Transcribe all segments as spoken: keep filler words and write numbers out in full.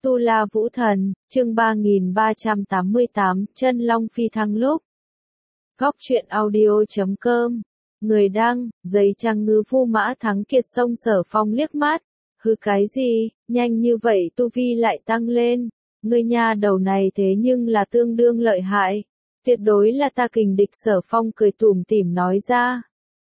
Tu La Vũ Thần, chương ba nghìn ba trăm tám mươi tám, Chân Long Phi Thăng lúc. Góc truyện audio chấm com. Người đăng, giấy trăng ngư Vu Mã Thắng Kiệt xông Sở Phong liếc mắt. Hứ cái gì, nhanh như vậy tu vi lại tăng lên. Ngươi nha đầu này thế nhưng là tương đương lợi hại. Tuyệt đối là ta kình địch. Sở Phong cười tủm tỉm nói ra.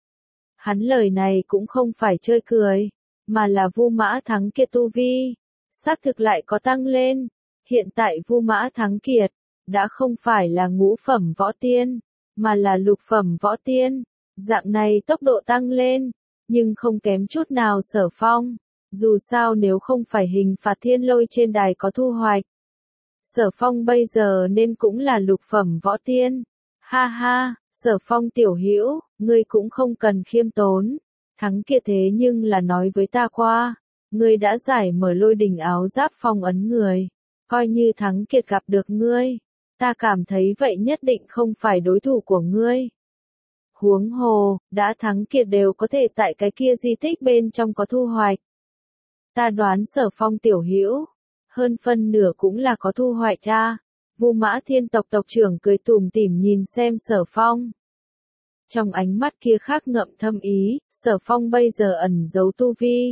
Hắn lời này cũng không phải chơi cười, mà là Vu Mã Thắng Kiệt tu vi xác thực lại có tăng lên. Hiện tại Vu Mã Thắng Kiệt đã không phải là ngũ phẩm võ tiên, mà là lục phẩm võ tiên. Dạng này tốc độ tăng lên, nhưng không kém chút nào Sở Phong. Dù sao nếu không phải hình phạt thiên lôi trên đài có thu hoạch, Sở Phong bây giờ nên cũng là lục phẩm võ tiên. Ha ha, Sở Phong tiểu hữu, ngươi cũng không cần khiêm tốn. Thắng Kiệt thế nhưng là nói với ta qua, ngươi đã giải mở lôi đình áo giáp phong ấn người. Coi như Thắng Kiệt gặp được ngươi, ta cảm thấy vậy nhất định không phải đối thủ của ngươi. Huống hồ, đã Thắng Kiệt đều có thể tại cái kia di tích bên trong có thu hoạch. Ta đoán Sở Phong tiểu hữu, hơn phân nửa cũng là có thu hoạch cha. Vu Mã Thiên tộc tộc trưởng cười tủm tỉm nhìn xem Sở Phong. Trong ánh mắt kia khác ngậm thâm ý, Sở Phong bây giờ ẩn giấu tu vi.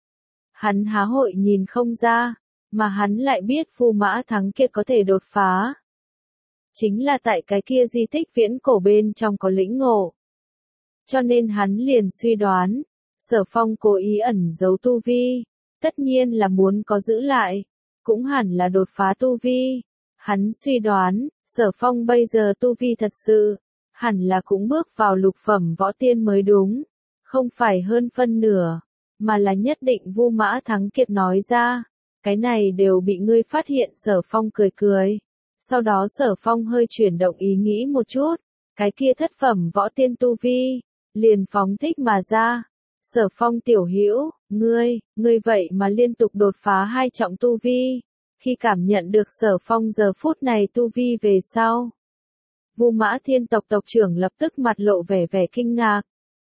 Hắn há hội nhìn không ra, mà hắn lại biết Vu Mã Thắng Kiệt có thể đột phá. Chính là tại cái kia di tích viễn cổ bên trong có lĩnh ngộ. Cho nên hắn liền suy đoán, Sở Phong cố ý ẩn giấu tu vi, tất nhiên là muốn có giữ lại, cũng hẳn là đột phá tu vi. Hắn suy đoán, Sở Phong bây giờ tu vi thật sự, hẳn là cũng bước vào lục phẩm võ tiên mới đúng, không phải hơn phân nửa, mà là nhất định. Vu Mã Thắng Kiệt nói ra, cái này đều bị ngươi phát hiện. Sở Phong cười cười, sau đó Sở Phong hơi chuyển động ý nghĩ một chút, cái kia thất phẩm võ tiên tu vi, liền phóng thích mà ra. Sở Phong tiểu hữu, ngươi, ngươi vậy mà liên tục đột phá hai trọng tu vi. Khi cảm nhận được Sở Phong giờ phút này tu vi về sau, Vu Mã Thiên tộc tộc trưởng lập tức mặt lộ vẻ vẻ kinh ngạc.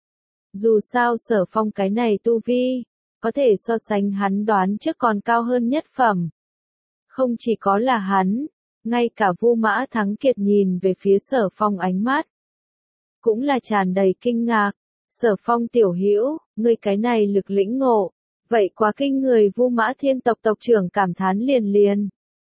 Dù sao Sở Phong cái này tu vi, có thể so sánh hắn đoán trước còn cao hơn nhất phẩm. Không chỉ có là hắn, ngay cả Vu Mã Thắng Kiệt nhìn về phía Sở Phong ánh mắt cũng là tràn đầy kinh ngạc. Sở Phong tiểu hữu, ngươi cái này lực lĩnh ngộ, vậy quá kinh người. Vu Mã Thiên tộc tộc trưởng cảm thán liền liền.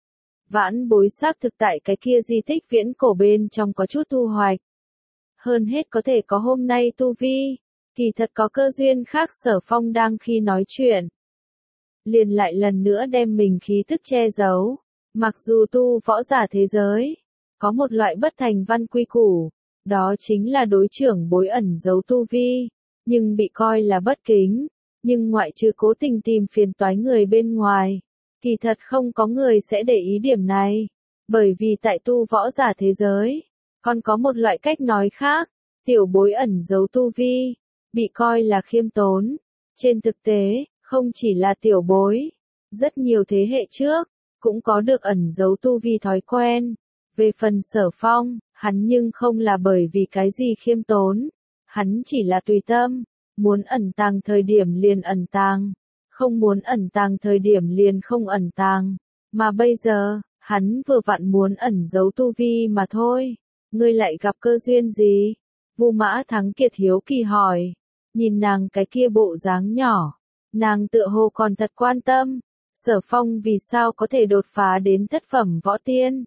Vãn bối xác thực tại cái kia di tích viễn cổ bên trong có chút thu hoạch. Hơn hết có thể có hôm nay tu vi, kỳ thật có cơ duyên khác. Sở Phong đang khi nói chuyện, liền lại lần nữa đem mình khí tức che giấu. Mặc dù tu võ giả thế giới, có một loại bất thành văn quy củ, đó chính là đối trưởng bối ẩn giấu tu vi, nhưng bị coi là bất kính. Nhưng ngoại trừ cố tình tìm phiền toái người bên ngoài, kỳ thật không có người sẽ để ý điểm này. Bởi vì tại tu võ giả thế giới, còn có một loại cách nói khác, tiểu bối ẩn giấu tu vi, bị coi là khiêm tốn. Trên thực tế, không chỉ là tiểu bối, rất nhiều thế hệ trước, cũng có được ẩn giấu tu vi thói quen. Về phần Sở Phong, hắn nhưng không là bởi vì cái gì khiêm tốn, hắn chỉ là tùy tâm, muốn ẩn tàng thời điểm liền ẩn tàng, không muốn ẩn tàng thời điểm liền không ẩn tàng, mà bây giờ, hắn vừa vặn muốn ẩn giấu tu vi mà thôi. Ngươi lại gặp cơ duyên gì? Vu Mã Thắng Kiệt hiếu kỳ hỏi, nhìn nàng cái kia bộ dáng nhỏ, nàng tựa hồ còn thật quan tâm, Sở Phong vì sao có thể đột phá đến thất phẩm võ tiên.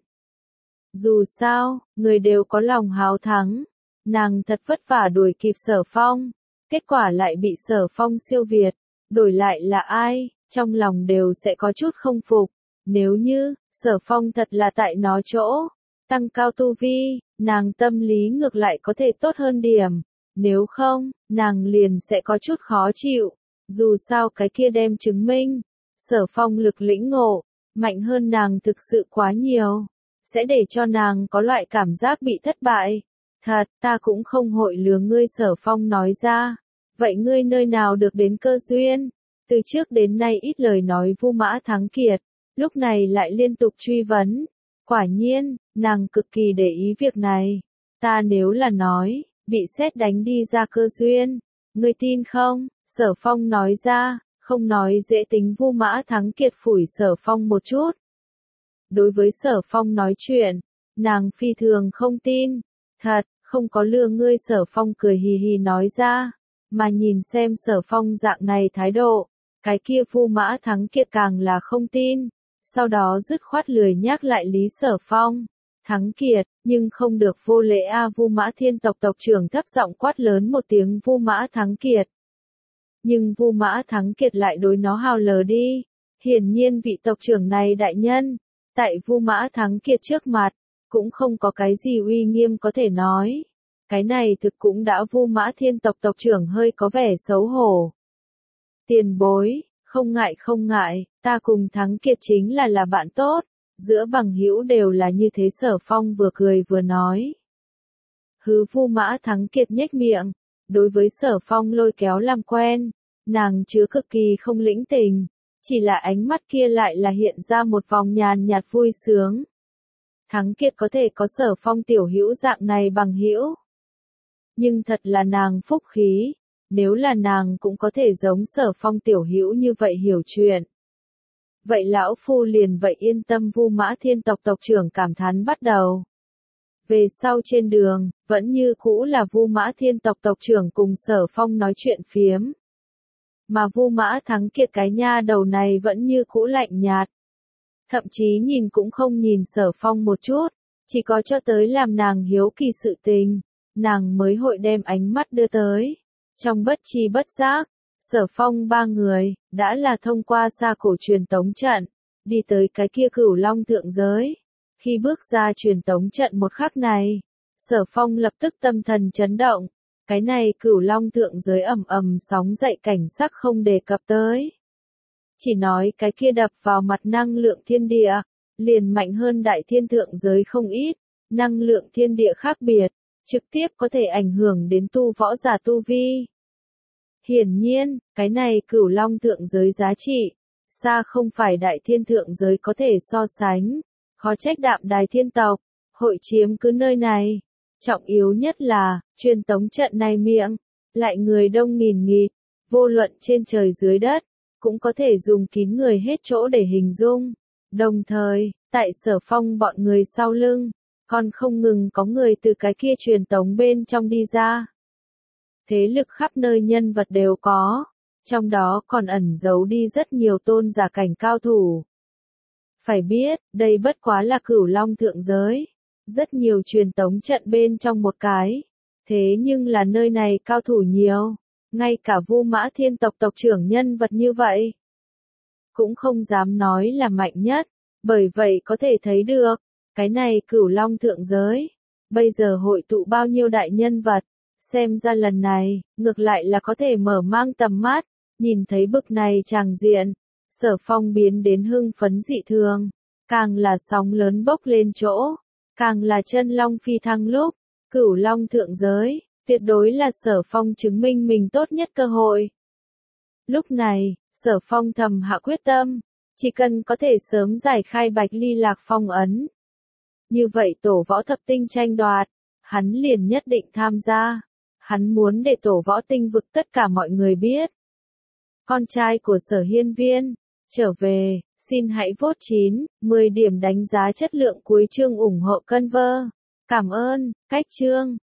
Dù sao, người đều có lòng háo thắng, nàng thật vất vả đuổi kịp Sở Phong, kết quả lại bị Sở Phong siêu việt, đổi lại là ai, trong lòng đều sẽ có chút không phục. Nếu như, Sở Phong thật là tại nó chỗ, tăng cao tu vi, nàng tâm lý ngược lại có thể tốt hơn điểm, nếu không, nàng liền sẽ có chút khó chịu. Dù sao cái kia đem chứng minh, Sở Phong lực lĩnh ngộ, mạnh hơn nàng thực sự quá nhiều, sẽ để cho nàng có loại cảm giác bị thất bại. Thật, ta cũng không hội lừa ngươi. Sở Phong nói ra. Vậy ngươi nơi nào được đến cơ duyên? Từ trước đến nay ít lời nói Vu Mã Thắng Kiệt, lúc này lại liên tục truy vấn. Quả nhiên, nàng cực kỳ để ý việc này. Ta nếu là nói, bị sét đánh đi ra cơ duyên, ngươi tin không? Sở Phong nói ra, không nói dễ tính Vu Mã Thắng Kiệt phủi Sở Phong một chút. Đối với Sở Phong nói chuyện, nàng phi thường không tin. Thật, không có lừa ngươi, Sở Phong cười hì hì nói ra. Mà nhìn xem Sở Phong dạng này thái độ, cái kia Vu Mã Thắng Kiệt càng là không tin. Sau đó dứt khoát lười nhắc lại lý Sở Phong. Thắng Kiệt, nhưng không được vô lễ a. Vu Mã Thiên tộc tộc trưởng thấp giọng quát lớn một tiếng Vu Mã Thắng Kiệt. Nhưng Vu Mã Thắng Kiệt lại đối nó hào lờ đi. Hiển nhiên vị tộc trưởng này đại nhân, tại Vu Mã Thắng Kiệt trước mặt, cũng không có cái gì uy nghiêm có thể nói. Cái này thực cũng đã Vu Mã Thiên tộc tộc trưởng hơi có vẻ xấu hổ. Tiền bối, không ngại không ngại, ta cùng Thắng Kiệt chính là là bạn tốt, giữa bằng hữu đều là như thế. Sở Phong vừa cười vừa nói. Hứ. Vu Mã Thắng Kiệt nhếch miệng, đối với Sở Phong lôi kéo làm quen, nàng chứa cực kỳ không lĩnh tình, chỉ là ánh mắt kia lại là hiện ra một vòng nhàn nhạt vui sướng. Thắng Kiệt có thể có Sở Phong tiểu hữu dạng này bằng hữu, nhưng thật là nàng phúc khí, nếu là nàng cũng có thể giống Sở Phong tiểu hữu như vậy hiểu chuyện. Vậy lão phu liền vậy yên tâm. Vu Mã Thiên tộc tộc trưởng cảm thán bắt đầu. Về sau trên đường, vẫn như cũ là Vu Mã Thiên tộc tộc trưởng cùng Sở Phong nói chuyện phiếm. Mà Vu Mã Thắng Kiệt cái nha đầu này vẫn như cũ lạnh nhạt. Thậm chí nhìn cũng không nhìn Sở Phong một chút, chỉ có cho tới làm nàng hiếu kỳ sự tình, nàng mới hội đem ánh mắt đưa tới. Trong bất tri bất giác, Sở Phong ba người, đã là thông qua xa cổ truyền tống trận, đi tới cái kia Cửu Long thượng giới. Khi bước ra truyền tống trận một khắc này, Sở Phong lập tức tâm thần chấn động. Cái này Cửu Long thượng giới ầm ầm sóng dậy cảnh sắc không đề cập tới. Chỉ nói cái kia đập vào mặt năng lượng thiên địa, liền mạnh hơn đại thiên thượng giới không ít. Năng lượng thiên địa khác biệt, trực tiếp có thể ảnh hưởng đến tu võ giả tu vi. Hiển nhiên, cái này Cửu Long thượng giới giá trị, xa không phải đại thiên thượng giới có thể so sánh. Khó trách Đạm Đài thiên tộc hội chiếm cứ nơi này. Trọng yếu nhất là, truyền tống trận này miệng, lại người đông nghìn nghịt, vô luận trên trời dưới đất, cũng có thể dùng kín người hết chỗ để hình dung. Đồng thời, tại Sở Phong bọn người sau lưng, còn không ngừng có người từ cái kia truyền tống bên trong đi ra. Thế lực khắp nơi nhân vật đều có, trong đó còn ẩn giấu đi rất nhiều tôn giả cảnh cao thủ. Phải biết, đây bất quá là Cửu Long thượng giới, rất nhiều truyền tống trận bên trong một cái. Thế nhưng là nơi này cao thủ nhiều, ngay cả Vu Mã Thiên tộc tộc trưởng nhân vật như vậy, cũng không dám nói là mạnh nhất, bởi vậy có thể thấy được, cái này Cửu Long thượng giới, bây giờ hội tụ bao nhiêu đại nhân vật, xem ra lần này, ngược lại là có thể mở mang tầm mắt, nhìn thấy bực này tràng diện. Sở Phong biến đến hưng phấn dị thường, càng là sóng lớn bốc lên chỗ, càng là chân long phi thăng lúc, Cửu Long thượng giới, tuyệt đối là Sở Phong chứng minh mình tốt nhất cơ hội. Lúc này, Sở Phong thầm hạ quyết tâm, chỉ cần có thể sớm giải khai Bạch Ly Lạc phong ấn. Như vậy tổ võ thập tinh tranh đoạt, hắn liền nhất định tham gia, hắn muốn để tổ võ tinh vực tất cả mọi người biết. Con trai của Sở Hiên Viên, trở về, xin hãy vote chín, mười điểm đánh giá chất lượng cuối chương ủng hộ Conver. Cảm ơn, cách chương.